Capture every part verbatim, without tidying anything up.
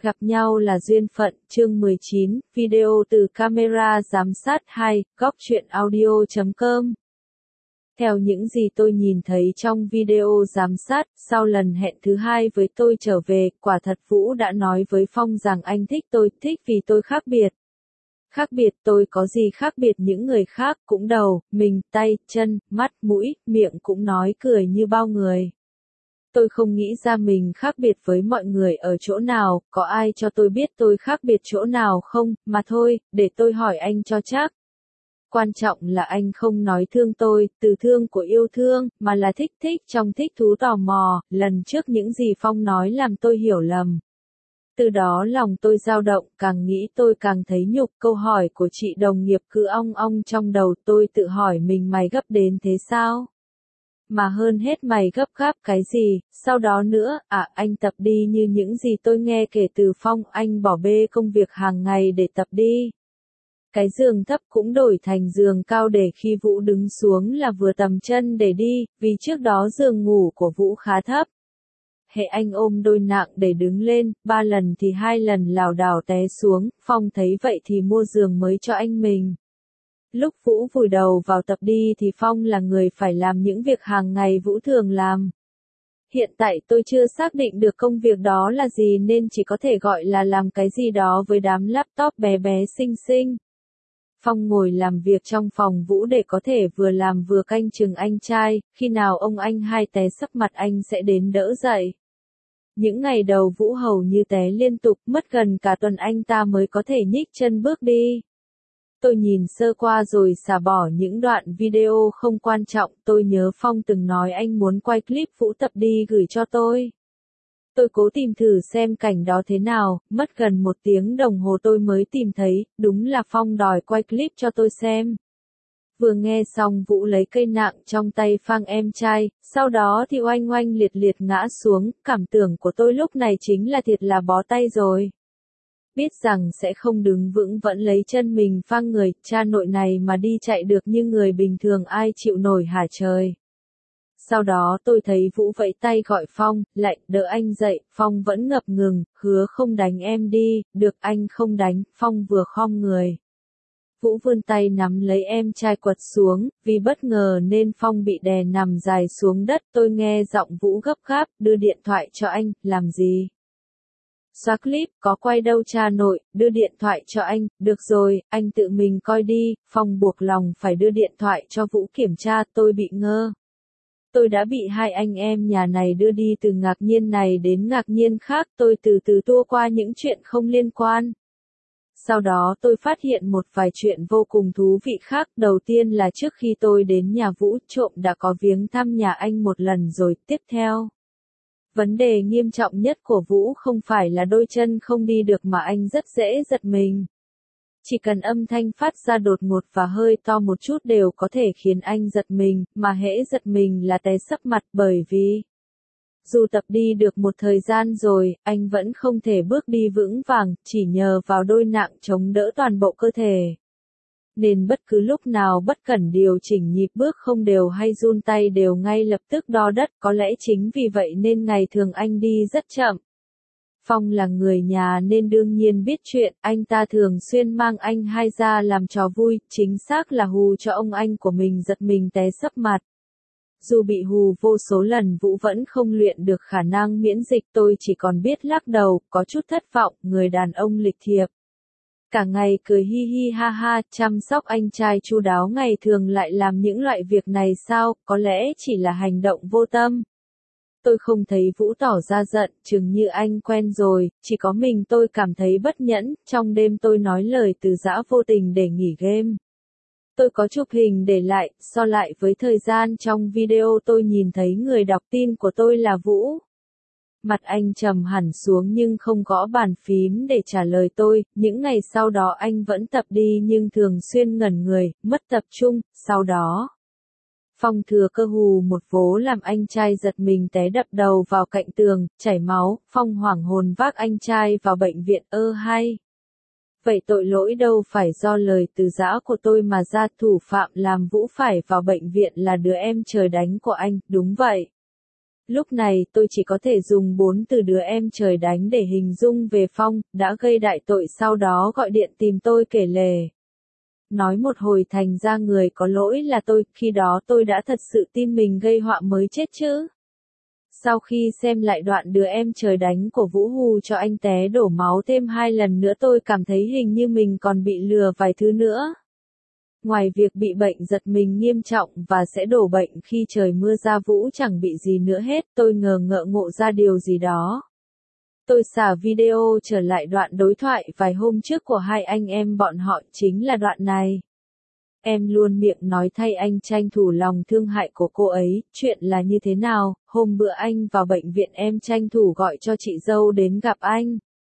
Gặp nhau là duyên phận, chương mười chín, video từ camera giám sát hai, góc truyện audio chấm com. Theo những gì tôi nhìn thấy trong video giám sát, sau lần hẹn thứ hai với tôi trở về, quả thật Vũ đã nói với Phong rằng anh thích tôi, thích vì tôi khác biệt. Khác biệt tôi có gì khác biệt những người khác, cũng đầu, mình, tay, chân, mắt, mũi, miệng cũng nói cười như bao người. Tôi không nghĩ ra mình khác biệt với mọi người ở chỗ nào, có ai cho tôi biết tôi khác biệt chỗ nào không, mà thôi, để tôi hỏi anh cho chắc. Quan trọng là anh không nói thương tôi, từ thương của yêu thương, mà là thích thích trong thích thú tò mò, lần trước những gì Phong nói làm tôi hiểu lầm. Từ đó lòng tôi dao động, càng nghĩ tôi càng thấy nhục, câu hỏi của chị đồng nghiệp cứ ong ong trong đầu, tôi tự hỏi mình mày gấp đến thế sao? Mà hơn hết mày gấp gáp cái gì, sau đó nữa, à anh tập đi như những gì tôi nghe kể từ Phong, anh bỏ bê công việc hàng ngày để tập đi. Cái giường thấp cũng đổi thành giường cao để khi Vũ đứng xuống là vừa tầm chân để đi, vì trước đó giường ngủ của Vũ khá thấp. Hệ anh ôm đôi nặng để đứng lên, ba lần thì hai lần lảo đảo té xuống, Phong thấy vậy thì mua giường mới cho anh mình. Lúc Vũ vùi đầu vào tập đi thì Phong là người phải làm những việc hàng ngày Vũ thường làm. Hiện tại tôi chưa xác định được công việc đó là gì nên chỉ có thể gọi là làm cái gì đó với đám laptop bé bé xinh xinh. Phong ngồi làm việc trong phòng Vũ để có thể vừa làm vừa canh chừng anh trai, khi nào ông anh hai té sấp mặt anh sẽ đến đỡ dậy. Những ngày đầu Vũ hầu như té liên tục, mất gần cả tuần anh ta mới có thể nhích chân bước đi. Tôi nhìn sơ qua rồi xả bỏ những đoạn video không quan trọng, tôi nhớ Phong từng nói anh muốn quay clip Vũ tập đi gửi cho tôi. Tôi cố tìm thử xem cảnh đó thế nào, mất gần một tiếng đồng hồ tôi mới tìm thấy, đúng là Phong đòi quay clip cho tôi xem. Vừa nghe xong Vũ lấy cây nạng trong tay phang em trai, sau đó thì oanh oanh liệt liệt ngã xuống, cảm tưởng của tôi lúc này chính là thiệt là bó tay rồi. Biết rằng sẽ không đứng vững vẫn lấy chân mình phang người, cha nội này mà đi chạy được như người bình thường ai chịu nổi hả trời. Sau đó tôi thấy Vũ vẫy tay gọi Phong, lại đỡ anh dậy, Phong vẫn ngập ngừng, hứa không đánh em đi, được anh không đánh, Phong vừa khom người. Vũ vươn tay nắm lấy em trai quật xuống, vì bất ngờ nên Phong bị đè nằm dài xuống đất, tôi nghe giọng Vũ gấp gáp, đưa điện thoại cho anh, làm gì? Xóa clip, có quay đâu cha nội, đưa điện thoại cho anh, được rồi, anh tự mình coi đi, Phong buộc lòng phải đưa điện thoại cho Vũ kiểm tra, tôi bị ngơ. Tôi đã bị hai anh em nhà này đưa đi từ ngạc nhiên này đến ngạc nhiên khác, tôi từ từ tua qua những chuyện không liên quan. Sau đó tôi phát hiện một vài chuyện vô cùng thú vị khác, đầu tiên là trước khi tôi đến nhà Vũ, trộm đã có viếng thăm nhà anh một lần rồi, tiếp theo. Vấn đề nghiêm trọng nhất của Vũ không phải là đôi chân không đi được mà anh rất dễ giật mình. Chỉ cần âm thanh phát ra đột ngột và hơi to một chút đều có thể khiến anh giật mình, mà hễ giật mình là té sấp mặt bởi vì dù tập đi được một thời gian rồi, anh vẫn không thể bước đi vững vàng, chỉ nhờ vào đôi nạng chống đỡ toàn bộ cơ thể. Nên bất cứ lúc nào bất cẩn điều chỉnh nhịp bước không đều hay run tay đều ngay lập tức đo đất, có lẽ chính vì vậy nên ngày thường anh đi rất chậm. Phong là người nhà nên đương nhiên biết chuyện, anh ta thường xuyên mang anh hai ra làm trò vui, chính xác là hù cho ông anh của mình giật mình té sấp mặt. Dù bị hù vô số lần Vũ vẫn không luyện được khả năng miễn dịch, tôi chỉ còn biết lắc đầu, có chút thất vọng, người đàn ông lịch thiệp. Cả ngày cười hi hi ha ha, chăm sóc anh trai chu đáo ngày thường lại làm những loại việc này sao, có lẽ chỉ là hành động vô tâm. Tôi không thấy Vũ tỏ ra giận, chừng như anh quen rồi, chỉ có mình tôi cảm thấy bất nhẫn, trong đêm tôi nói lời từ giã vô tình để nghỉ game. Tôi có chụp hình để lại, so lại với thời gian trong video tôi nhìn thấy người đọc tin của tôi là Vũ. Mặt anh trầm hẳn xuống nhưng không gõ bàn phím để trả lời tôi, những ngày sau đó anh vẫn tập đi nhưng thường xuyên ngẩn người, mất tập trung, sau đó. Phong thừa cơ hù một vố làm anh trai giật mình té đập đầu vào cạnh tường, chảy máu, Phong hoảng hồn vác anh trai vào bệnh viện ơ hay. Vậy tội lỗi đâu phải do lời từ giã của tôi mà ra, thủ phạm làm Vũ phải vào bệnh viện là đứa em trời đánh của anh, đúng vậy. Lúc này tôi chỉ có thể dùng bốn từ đứa em trời đánh để hình dung về Phong, đã gây đại tội sau đó gọi điện tìm tôi kể lể. Nói một hồi thành ra người có lỗi là tôi, khi đó tôi đã thật sự tin mình gây họa mới chết chứ. Sau khi xem lại đoạn đứa em trời đánh của Vũ hù cho anh té đổ máu thêm hai lần nữa tôi cảm thấy hình như mình còn bị lừa vài thứ nữa. Ngoài việc bị bệnh giật mình nghiêm trọng và sẽ đổ bệnh khi trời mưa ra Vũ chẳng bị gì nữa hết, tôi ngờ ngợ ngộ ra điều gì đó. Tôi xả video trở lại đoạn đối thoại vài hôm trước của hai anh em bọn họ, chính là đoạn này. Em luôn miệng nói thay anh tranh thủ lòng thương hại của cô ấy, chuyện là như thế nào, hôm bữa anh vào bệnh viện em tranh thủ gọi cho chị dâu đến gặp anh.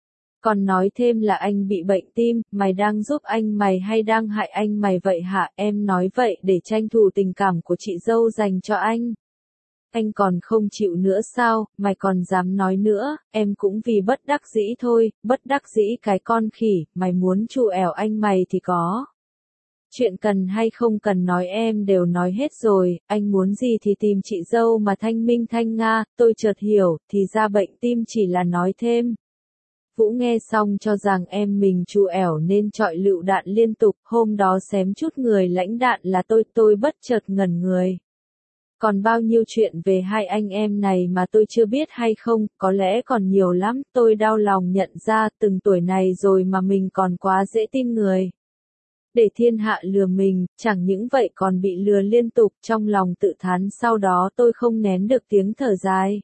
Còn nói thêm là anh bị bệnh tim, mày đang giúp anh mày hay đang hại anh mày vậy hả? Em nói vậy để tranh thủ tình cảm của chị dâu dành cho anh. Anh còn không chịu nữa sao, mày còn dám nói nữa, em cũng vì bất đắc dĩ thôi, bất đắc dĩ cái con khỉ, mày muốn trù ẻo anh mày thì có. Chuyện cần hay không cần nói em đều nói hết rồi, anh muốn gì thì tìm chị dâu mà thanh minh thanh nga, tôi chợt hiểu, thì ra bệnh tim chỉ là nói thêm. Vũ nghe xong cho rằng em mình trù ẻo nên chọi lựu đạn liên tục, hôm đó xém chút người lãnh đạn là tôi, tôi bất chợt ngẩn người. Còn bao nhiêu chuyện về hai anh em này mà tôi chưa biết hay không, có lẽ còn nhiều lắm, tôi đau lòng nhận ra từng tuổi này rồi mà mình còn quá dễ tin người. Để thiên hạ lừa mình, chẳng những vậy còn bị lừa liên tục, trong lòng tự thán sau đó tôi không nén được tiếng thở dài.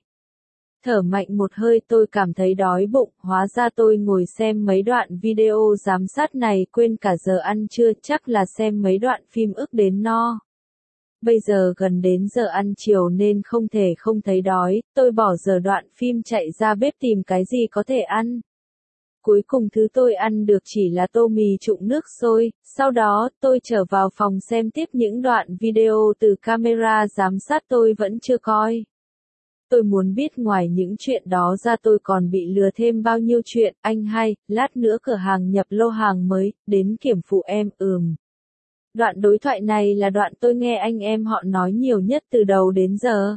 Thở mạnh một hơi tôi cảm thấy đói bụng, hóa ra tôi ngồi xem mấy đoạn video giám sát này quên cả giờ ăn trưa, chắc là xem mấy đoạn phim ức đến no. Bây giờ gần đến giờ ăn chiều nên không thể không thấy đói, tôi bỏ giờ đoạn phim chạy ra bếp tìm cái gì có thể ăn. Cuối cùng thứ tôi ăn được chỉ là tô mì trụng nước sôi, sau đó tôi trở vào phòng xem tiếp những đoạn video từ camera giám sát tôi vẫn chưa coi. Tôi muốn biết ngoài những chuyện đó ra tôi còn bị lừa thêm bao nhiêu chuyện, anh hai, lát nữa cửa hàng nhập lô hàng mới, đến kiểm phụ em, ừm. Đoạn đối thoại này là đoạn tôi nghe anh em họ nói nhiều nhất từ đầu đến giờ.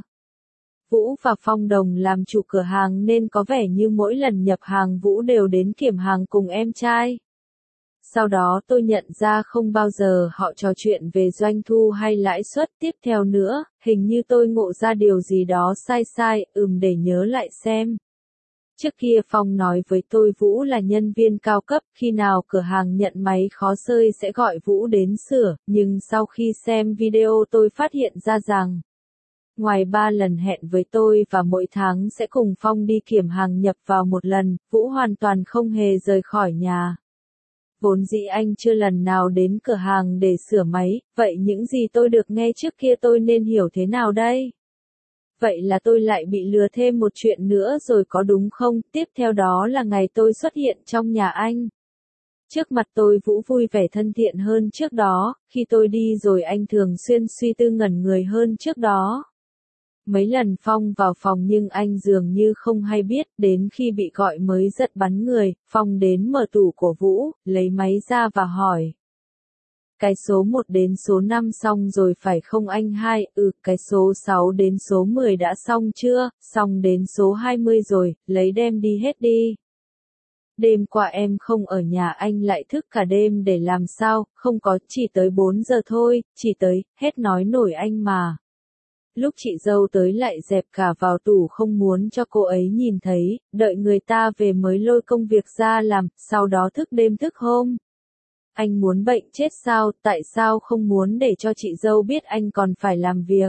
Vũ và Phong đồng làm chủ cửa hàng nên có vẻ như mỗi lần nhập hàng Vũ đều đến kiểm hàng cùng em trai. Sau đó tôi nhận ra không bao giờ họ trò chuyện về doanh thu hay lãi suất. Tiếp theo nữa, hình như tôi ngộ ra điều gì đó sai sai, ừm để nhớ lại xem. Trước kia Phong nói với tôi Vũ là nhân viên cao cấp, khi nào cửa hàng nhận máy khó sơi sẽ gọi Vũ đến sửa, nhưng sau khi xem video tôi phát hiện ra rằng, ngoài ba lần hẹn với tôi và mỗi tháng sẽ cùng Phong đi kiểm hàng nhập vào một lần, Vũ hoàn toàn không hề rời khỏi nhà. Vốn dĩ anh chưa lần nào đến cửa hàng để sửa máy, vậy những gì tôi được nghe trước kia tôi nên hiểu thế nào đây? Vậy là tôi lại bị lừa thêm một chuyện nữa rồi có đúng không? Tiếp theo đó là ngày tôi xuất hiện trong nhà anh. Trước mặt tôi Vũ vui vẻ thân thiện hơn trước đó, khi tôi đi rồi anh thường xuyên suy tư ngẩn người hơn trước đó. Mấy lần Phong vào phòng nhưng anh dường như không hay biết, đến khi bị gọi mới giật bắn người, Phong đến mở tủ của Vũ, lấy máy ra và hỏi. Cái số một đến số năm xong rồi phải không anh hai? Ừ, cái số sáu đến số mười đã xong chưa? Xong đến số hai mươi rồi, lấy đem đi hết đi. Đêm qua em không ở nhà anh lại thức cả đêm để làm sao? Không có, chỉ tới bốn giờ thôi, chỉ tới, hết nói nổi anh mà. Lúc chị dâu tới lại dẹp cả vào tủ không muốn cho cô ấy nhìn thấy, đợi người ta về mới lôi công việc ra làm, sau đó thức đêm thức hôm. Anh muốn bệnh chết sao, tại sao không muốn để cho chị dâu biết anh còn phải làm việc.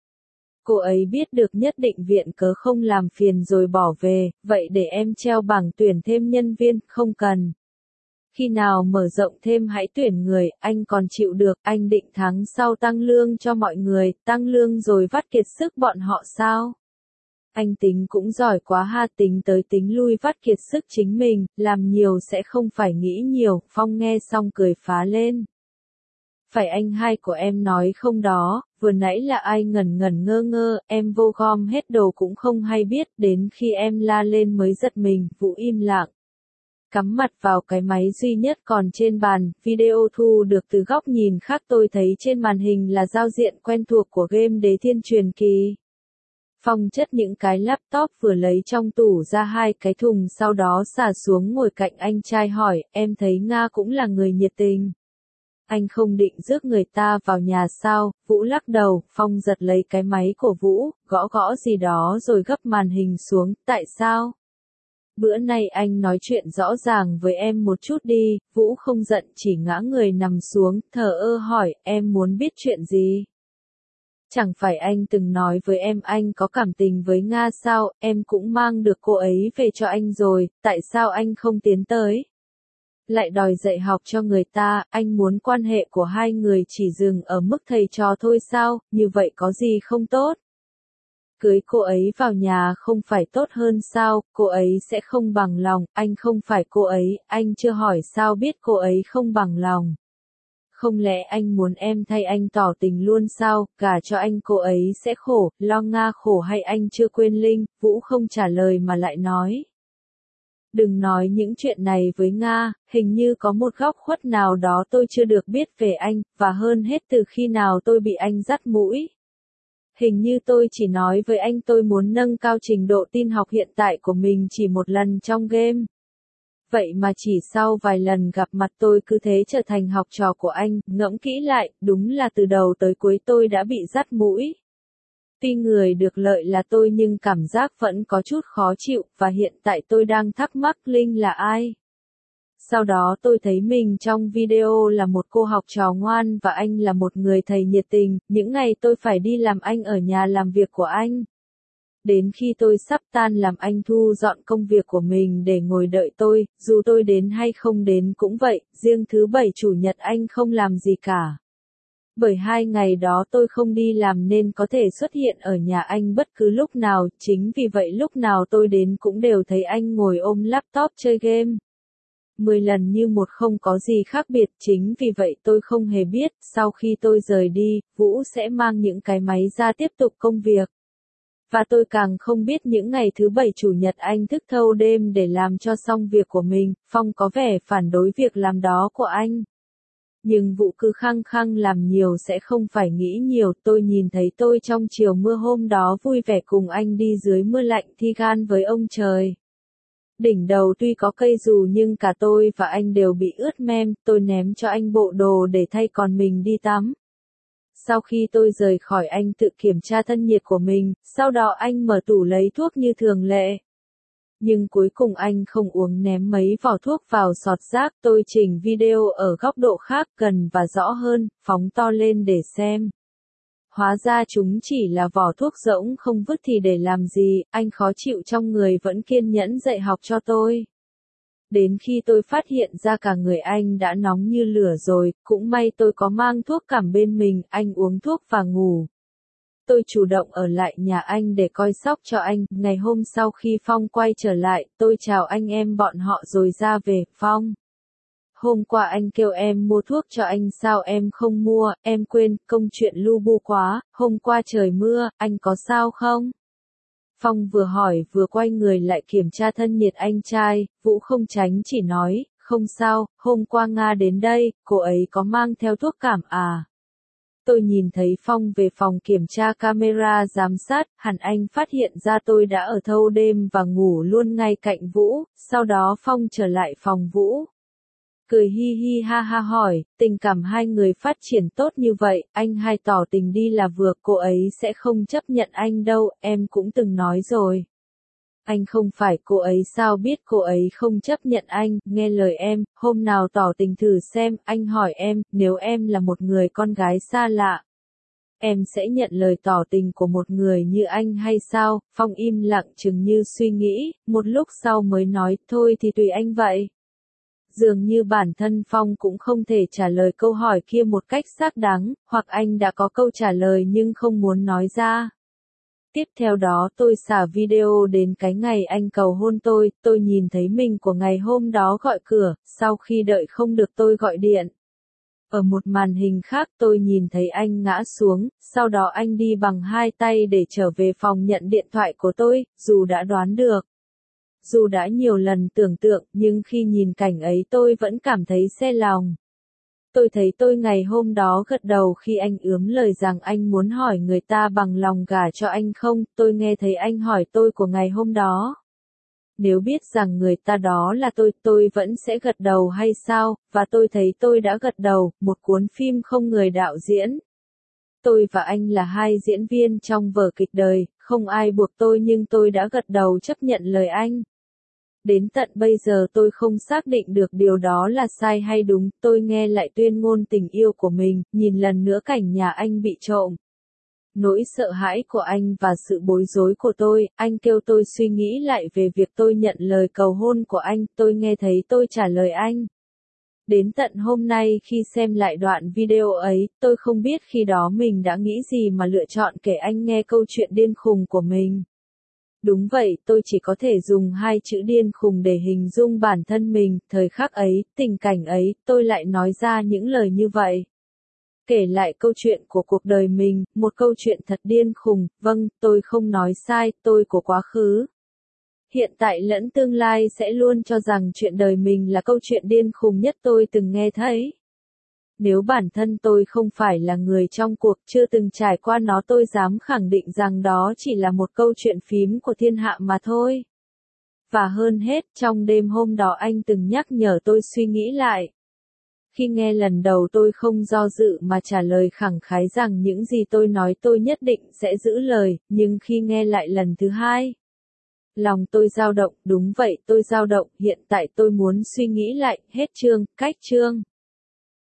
Cô ấy biết được nhất định viện cớ không làm phiền rồi bỏ về, vậy để em treo bảng tuyển thêm nhân viên, không cần. Khi nào mở rộng thêm hãy tuyển người, anh còn chịu được, anh định tháng sau tăng lương cho mọi người, tăng lương rồi vắt kiệt sức bọn họ sao? Anh tính cũng giỏi quá ha, tính tới tính lui vắt kiệt sức chính mình, làm nhiều sẽ không phải nghĩ nhiều, Phong nghe xong cười phá lên. Phải anh hai của em nói không đó, vừa nãy là ai ngẩn ngẩn ngơ ngơ, em vô gom hết đồ cũng không hay biết, đến khi em la lên mới giật mình, Vũ im lặng. Cắm mặt vào cái máy duy nhất còn trên bàn, video thu được từ góc nhìn khác tôi thấy trên màn hình là giao diện quen thuộc của game Đế Thiên Truyền Kỳ. Phong chất những cái laptop vừa lấy trong tủ ra hai cái thùng, sau đó xả xuống ngồi cạnh anh trai hỏi, em thấy Nga cũng là người nhiệt tình. Anh không định rước người ta vào nhà sao? Vũ lắc đầu. Phong giật lấy cái máy của Vũ, gõ gõ gì đó rồi gấp màn hình xuống. Tại sao? Bữa nay anh nói chuyện rõ ràng với em một chút đi. Vũ không giận, chỉ ngã người nằm xuống, thờ ơ hỏi, em muốn biết chuyện gì? Chẳng phải anh từng nói với em anh có cảm tình với Nga sao? Em cũng mang được cô ấy về cho anh rồi, tại sao anh không tiến tới? Lại đòi dạy học cho người ta, anh muốn quan hệ của hai người chỉ dừng ở mức thầy trò thôi sao? Như vậy có gì không tốt? Cưới cô ấy vào nhà không phải tốt hơn sao? Cô ấy sẽ không bằng lòng, anh không phải cô ấy, anh chưa hỏi sao biết cô ấy không bằng lòng. Không lẽ anh muốn em thay anh tỏ tình luôn sao? Gả cho anh cô ấy sẽ khổ, lo Nga khổ hay anh chưa quên Linh? Vũ không trả lời mà lại nói. Đừng nói những chuyện này với Nga, hình như có một góc khuất nào đó tôi chưa được biết về anh, và hơn hết từ khi nào tôi bị anh dắt mũi. Hình như tôi chỉ nói với anh tôi muốn nâng cao trình độ tin học hiện tại của mình chỉ một lần trong game. Vậy mà chỉ sau vài lần gặp mặt tôi cứ thế trở thành học trò của anh, ngẫm kỹ lại, đúng là từ đầu tới cuối tôi đã bị dắt mũi. Tuy người được lợi là tôi nhưng cảm giác vẫn có chút khó chịu, và hiện tại tôi đang thắc mắc Linh là ai. Sau đó tôi thấy mình trong video là một cô học trò ngoan và anh là một người thầy nhiệt tình, những ngày tôi phải đi làm anh ở nhà làm việc của anh. Đến khi tôi sắp tan làm anh thu dọn công việc của mình để ngồi đợi tôi, dù tôi đến hay không đến cũng vậy, riêng thứ bảy chủ nhật anh không làm gì cả. Bởi hai ngày đó tôi không đi làm nên có thể xuất hiện ở nhà anh bất cứ lúc nào, chính vì vậy lúc nào tôi đến cũng đều thấy anh ngồi ôm laptop chơi game. Mười lần như một không có gì khác biệt, chính vì vậy tôi không hề biết, sau khi tôi rời đi, Vũ sẽ mang những cái máy ra tiếp tục công việc. Và tôi càng không biết những ngày thứ bảy chủ nhật anh thức thâu đêm để làm cho xong việc của mình. Phong có vẻ phản đối việc làm đó của anh. Nhưng Vũ cứ khăng khăng làm nhiều sẽ không phải nghĩ nhiều. Tôi nhìn thấy tôi trong chiều mưa hôm đó vui vẻ cùng anh đi dưới mưa lạnh thi gan với ông trời. Đỉnh đầu tuy có cây dù nhưng cả tôi và anh đều bị ướt mem. Tôi ném cho anh bộ đồ để thay còn mình đi tắm. Sau khi tôi rời khỏi anh tự kiểm tra thân nhiệt của mình, sau đó anh mở tủ lấy thuốc như thường lệ. Nhưng cuối cùng anh không uống ném mấy vỏ thuốc vào sọt rác. Tôi chỉnh video ở góc độ khác gần và rõ hơn, phóng to lên để xem. Hóa ra chúng chỉ là vỏ thuốc rỗng không vứt thì để làm gì, anh khó chịu trong người vẫn kiên nhẫn dạy học cho tôi. Đến khi tôi phát hiện ra cả người anh đã nóng như lửa rồi, cũng may tôi có mang thuốc cảm bên mình, anh uống thuốc và ngủ. Tôi chủ động ở lại nhà anh để coi sóc cho anh, ngày hôm sau khi Phong quay trở lại, tôi chào anh em bọn họ rồi ra về. Phong, hôm qua anh kêu em mua thuốc cho anh sao em không mua, em quên, công chuyện lu bu quá, hôm qua trời mưa, anh có sao không? Phong vừa hỏi vừa quay người lại kiểm tra thân nhiệt anh trai. Vũ không tránh chỉ nói, không sao, hôm qua Nga đến đây, cô ấy có mang theo thuốc cảm à? Tôi nhìn thấy Phong về phòng kiểm tra camera giám sát, hẳn anh phát hiện ra tôi đã ở thâu đêm và ngủ luôn ngay cạnh Vũ, sau đó Phong trở lại phòng Vũ. Cười hi hi ha ha hỏi, tình cảm hai người phát triển tốt như vậy, anh hai tỏ tình đi là vừa, cô ấy sẽ không chấp nhận anh đâu, em cũng từng nói rồi. Anh không phải cô ấy sao biết cô ấy không chấp nhận anh, nghe lời em, hôm nào tỏ tình thử xem, anh hỏi em, nếu em là một người con gái xa lạ, em sẽ nhận lời tỏ tình của một người như anh hay sao? Phong im lặng chừng như suy nghĩ, một lúc sau mới nói, thôi thì tùy anh vậy. Dường như bản thân Phong cũng không thể trả lời câu hỏi kia một cách xác đáng, hoặc anh đã có câu trả lời nhưng không muốn nói ra. Tiếp theo đó tôi xả video đến cái ngày anh cầu hôn tôi, tôi nhìn thấy mình của ngày hôm đó gọi cửa, sau khi đợi không được tôi gọi điện. Ở một màn hình khác tôi nhìn thấy anh ngã xuống, sau đó anh đi bằng hai tay để trở về phòng nhận điện thoại của tôi, dù đã đoán được. Dù đã nhiều lần tưởng tượng, nhưng khi nhìn cảnh ấy tôi vẫn cảm thấy xe lòng. Tôi thấy tôi ngày hôm đó gật đầu khi anh ướm lời rằng anh muốn hỏi người ta bằng lòng gả cho anh không, tôi nghe thấy anh hỏi tôi của ngày hôm đó. Nếu biết rằng người ta đó là tôi, tôi vẫn sẽ gật đầu hay sao, và tôi thấy tôi đã gật đầu, một cuốn phim không người đạo diễn. Tôi và anh là hai diễn viên trong vở kịch đời, không ai buộc tôi nhưng tôi đã gật đầu chấp nhận lời anh. Đến tận bây giờ tôi không xác định được điều đó là sai hay đúng, tôi nghe lại tuyên ngôn tình yêu của mình, nhìn lần nữa cảnh nhà anh bị trộm. Nỗi sợ hãi của anh và sự bối rối của tôi, anh kêu tôi suy nghĩ lại về việc tôi nhận lời cầu hôn của anh, tôi nghe thấy tôi trả lời anh. Đến tận hôm nay khi xem lại đoạn video ấy, tôi không biết khi đó mình đã nghĩ gì mà lựa chọn kể anh nghe câu chuyện điên khùng của mình. Đúng vậy, tôi chỉ có thể dùng hai chữ điên khùng để hình dung bản thân mình, thời khắc ấy, tình cảnh ấy, tôi lại nói ra những lời như vậy. Kể lại câu chuyện của cuộc đời mình, một câu chuyện thật điên khùng, vâng, tôi không nói sai, tôi của quá khứ. Hiện tại lẫn tương lai sẽ luôn cho rằng chuyện đời mình là câu chuyện điên khùng nhất tôi từng nghe thấy. Nếu bản thân tôi không phải là người trong cuộc, chưa từng trải qua nó, tôi dám khẳng định rằng đó chỉ là một câu chuyện phím của thiên hạ mà thôi. Và hơn hết, trong đêm hôm đó anh từng nhắc nhở tôi suy nghĩ lại. Khi nghe lần đầu tôi không do dự mà trả lời khẳng khái rằng những gì tôi nói tôi nhất định sẽ giữ lời, nhưng khi nghe lại lần thứ hai, lòng tôi dao động, đúng vậy tôi dao động, hiện tại tôi muốn suy nghĩ lại, hết chương, cách chương.